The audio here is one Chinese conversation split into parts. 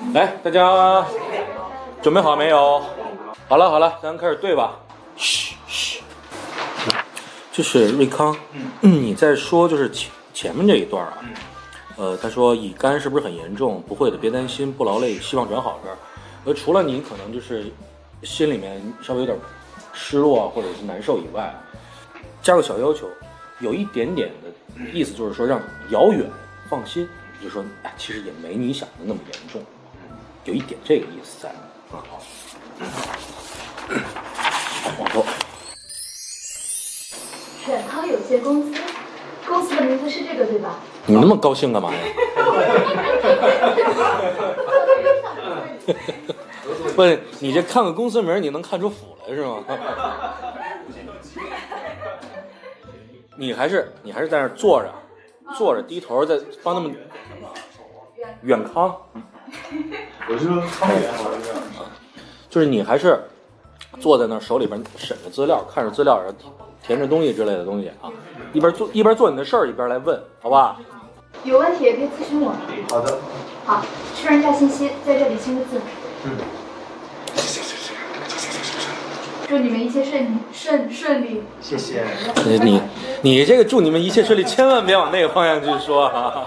来，大家准备好没有？好了，咱开始对吧？嘘。就是瑞康，你在说就是前面这一段啊，他说乙肝是不是很严重？不会的，别担心，不劳累，希望转好这儿。除了你可能就是心里面稍微有点失落或者是难受以外，加个小要求，有一点点的意思就是说让遥远放心，就是说哎，其实也没你想的那么严重，有一点这个意思在啊。往后。 远康有限公司，公司的名字是这个对吧？ 你那么高兴干嘛呀？不是，你这看个公司名，你能看出腐来是吗？你还是在那儿坐着低头在帮他们远康。 我是康远， 就是你还是坐在那儿，手里边审着资料，看着资料，然后填着东西之类的东西啊，一边做你的事儿，一边来问，好吧？ 有问题也可以咨询我。 好的。 好，确认一下信息，在这里签个字。祝你们一切顺利。 谢谢。 你这个祝你们一切顺利，千万别往那个方向去说啊。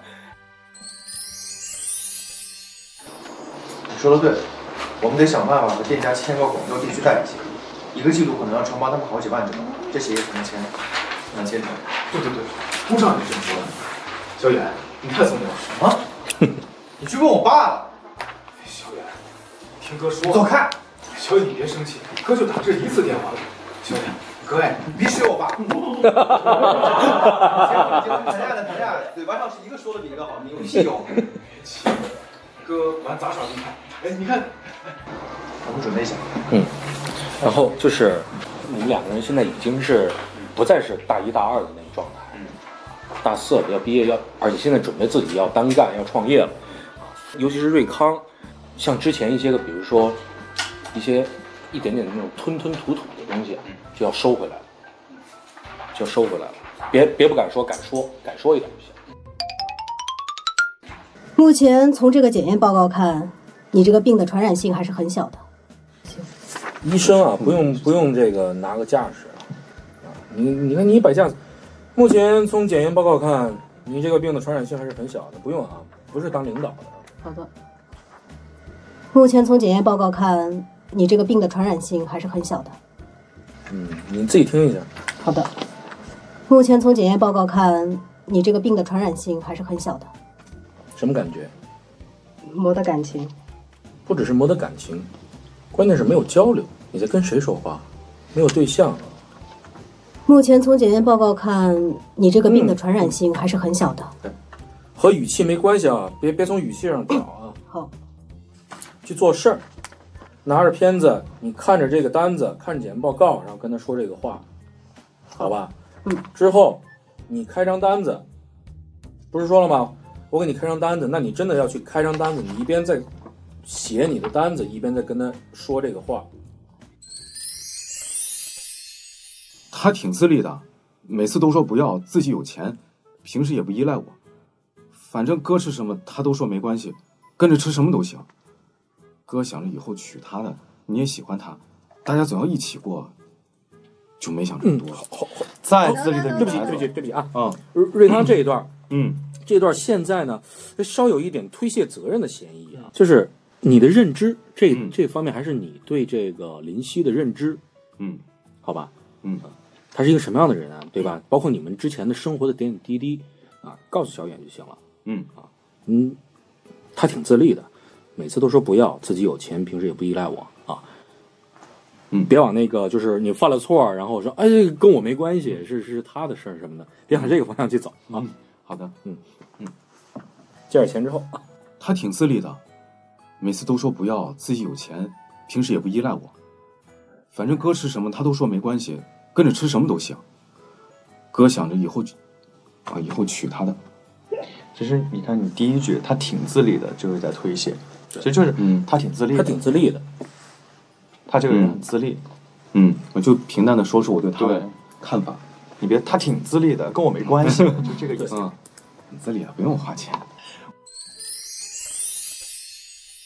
你说的对，我们得想办法和店家签个广告地区代理协议，一个季度可能要承包他们好几万只猫，这协议才能签成。 对，通常也这么说的。小远，你太聪明了。 什么？你去问我爸了？ 小远，听哥说。 走开！ 小远，你别生气，哥就打这一次电话了。小远， 哥哎，你别学我爸。谈恋爱，嘴巴上是一个说的比一个好，你有屁用？ 哥玩杂耍厉害。哎，你看， 我们准备一下。 然后就是你们两个人现在已经是不再是大一大二的那个状态，大四了要毕业而且现在准备自己要单干要创业了，尤其是瑞康，像之前一些个比如说一点点的那种吞吐的东西就要收回来了，别不敢说，敢说一点就行。 目前从这个检验报告看，你这个病的传染性还是很小的。 医生啊，不用这个拿个架势啊，你看你摆架子。目前从检验报告看，你这个病的传染性还是很小的，不用啊，不是当领导的。 好的。目前从检验报告看，你这个病的传染性还是很小的。 你自己听一下。 好的。目前从检验报告看，你这个病的传染性还是很小的。 什么感觉？ 没得感情。 不只是没得感情，关键是没有交流。你在跟谁说话？没有对象。 目前从检验报告看，你这个病的传染性还是很小的。 和语气没关系啊，别从语气上找啊。 好。 去做事儿，拿着片子，你看着这个单子，看着检验报告，然后跟他说这个话，好吧？之后你开张单子，不是说了吗？我给你开张单子，那你真的要去开张单子，你一边在写你的单子，一边在跟他说这个话。 他挺自立的，每次都说不要，自己有钱，平时也不依赖我。反正哥吃什么他都说没关系，跟着吃什么都行。哥想着以后娶她的，你也喜欢她，大家总要一起过，就没想这么多。 好， 再自立的女对孩子， 不起啊！瑞康这一段，这段现在呢，稍有一点推卸责任的嫌疑啊，就是你的认知这方面还是你对这个林夕的认知，好吧，他是一个什么样的人啊，对吧？包括你们之前的生活的点点滴滴啊，告诉小远就行了，他挺自立的。每次都说不要，自己有钱，平时也不依赖我啊。别往那个就是你犯了错，然后说哎，这个跟我没关系，是他的事儿什么的，别往这个方向去走啊。 好的， 借点钱之后， 他挺自立的，每次都说不要，自己有钱，平时也不依赖我。反正哥吃什么他都说没关系，跟着吃什么都行。哥想着以后娶她的。 其实你看，你第一句他挺自立的，就是在推卸。其实就是他挺自立的， 他挺自立的， 他这个人很自立。 我就平淡的说出我对他的看法。 你别，他挺自立的，跟我没关系，就这个意思。 很自立啊，不用花钱。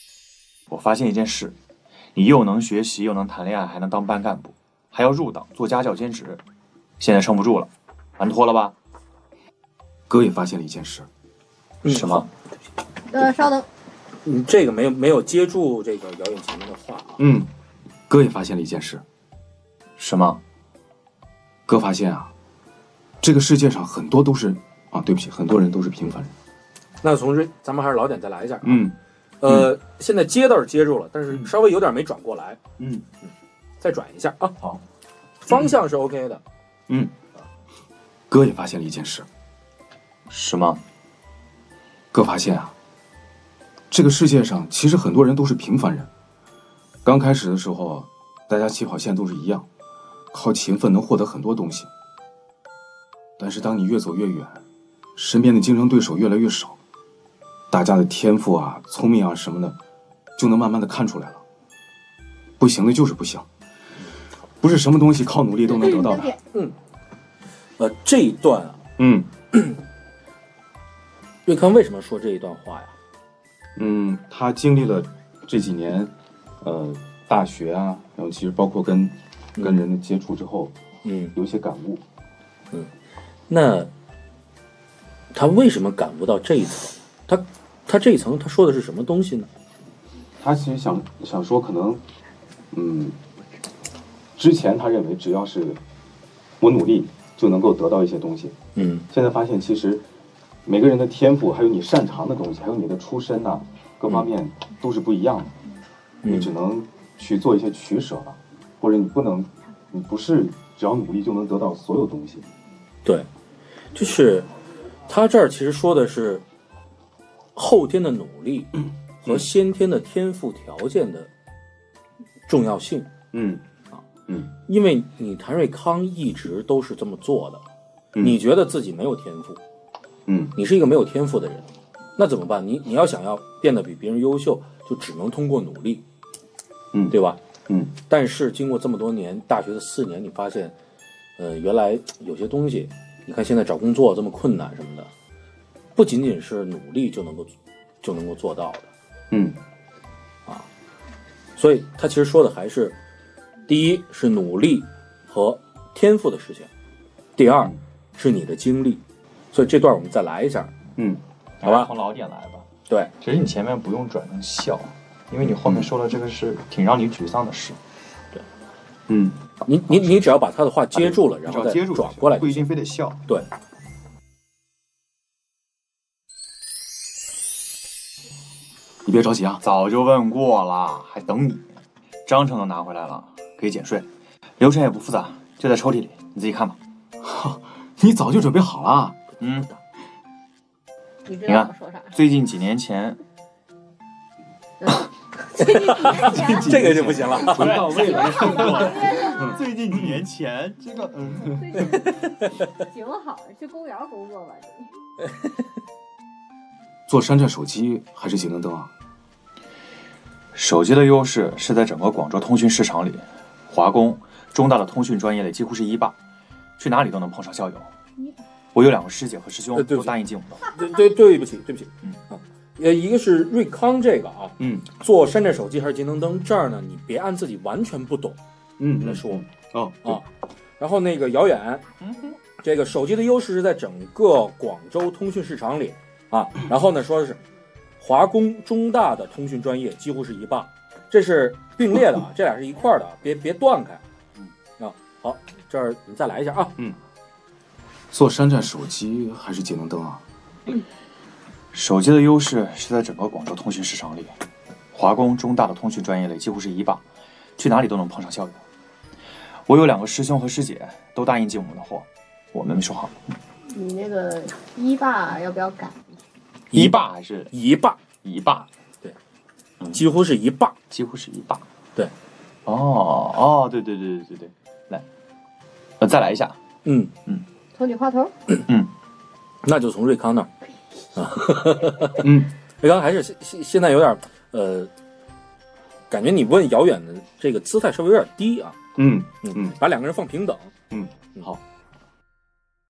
我发现一件事，你又能学习，又能谈恋爱，还能当班干部，还要入党做家教兼职，现在撑不住了，完脱了吧？ 哥也发现了一件事。 什么？ 稍等。 你这个没有接住这个姚远前面的话啊。 哥也发现了一件事。 什么？ 哥发现啊，这个世界上很多都是对不起，很多人都是平凡人。 那从这咱们还是老点再来一下现在接倒是接住了，但是稍微有点没转过来。再转一下啊。 好， 方向是 OK 的。 哥也发现了一件事。 什么？ 哥发现啊，这个世界上其实很多人都是平凡人。刚开始的时候，大家起跑线都是一样，靠勤奋能获得很多东西。但是当你越走越远，身边的竞争对手越来越少，大家的天赋啊、聪明啊什么的，就能慢慢的看出来了。不行的就是不行，不是什么东西靠努力都能得到的。 这一段啊，瑞康为什么说这一段话呀？ 他经历了这几年，大学啊，然后其实包括跟人的接触之后，有一些感悟。 那他为什么感悟到这一层？他这一层他说的是什么东西呢？ 他其实想说，可能，之前他认为只要是我努力就能够得到一些东西，现在发现其实每个人的天赋，还有你擅长的东西，还有你的出身呐，各方面都是不一样的。你只能去做一些取舍了，或者你不是只要努力就能得到所有东西。 对，就是他这儿其实说的是后天的努力和先天的天赋条件的重要性。因为你谭瑞康一直都是这么做的，你觉得自己没有天赋，你是一个没有天赋的人，那怎么办？你要想要变得比别人优秀，就只能通过努力，对吧？但是经过这么多年，大学的4年，你发现，原来有些东西，你看现在找工作这么困难什么的，不仅仅是努力就能够做到的。所以他其实说的还是，第一是努力和天赋的事情，第二是你的经历。所以这段我们再来一下，好吧？ 从老点来吧。 对， 其实你前面不用转成笑，因为你后面说的这个是挺让你沮丧的事。 对，你只要把他的话接住了，然后再转过来， 不一定非得笑。 对。 你别着急啊， 早就问过了，还等你。章程都拿回来了，可以减税，流程也不复杂，就在抽屉里，你自己看吧。 你早就准备好了。 你知道我说啥？最近几年前， 这个就不行了， 回到未来生活。 最近几年前，这个挺好，去公园工作吧你。 做山寨手机还是节能灯啊？ 手机的优势是在整个广州通讯市场里，华工、中大的通讯专业类几乎是一霸，去哪里都能碰上校友。我有2个师姐和师兄都答应进我的。 对不起，一个是瑞康这个啊，做山寨手机还是节能灯这儿呢？你别按自己完全不懂，来说然后那个遥远，这个手机的优势是在整个广州通讯市场里啊，然后呢说的是华工、中大的通讯专业几乎是一霸，这是并列的啊，这俩是一块的，别断开。好，这儿你再来一下啊。 做山寨手机还是节能灯啊？ 手机的优势是在整个广州通讯市场里，华工、中大的通讯专业类几乎是一霸，去哪里都能碰上校友。我有2个师兄和师姐都答应进我们的货，我们没说好。 你那个一霸要不要改？ 一霸还是一霸？ 一霸， 对，几乎是一霸， 几乎是一霸。 对， 对，来，再来一下。 从你话头。 那就从瑞康那儿啊。瑞康还是现在有点感觉你问遥远的这个姿态稍微有点低啊。把2个人放平等。 好。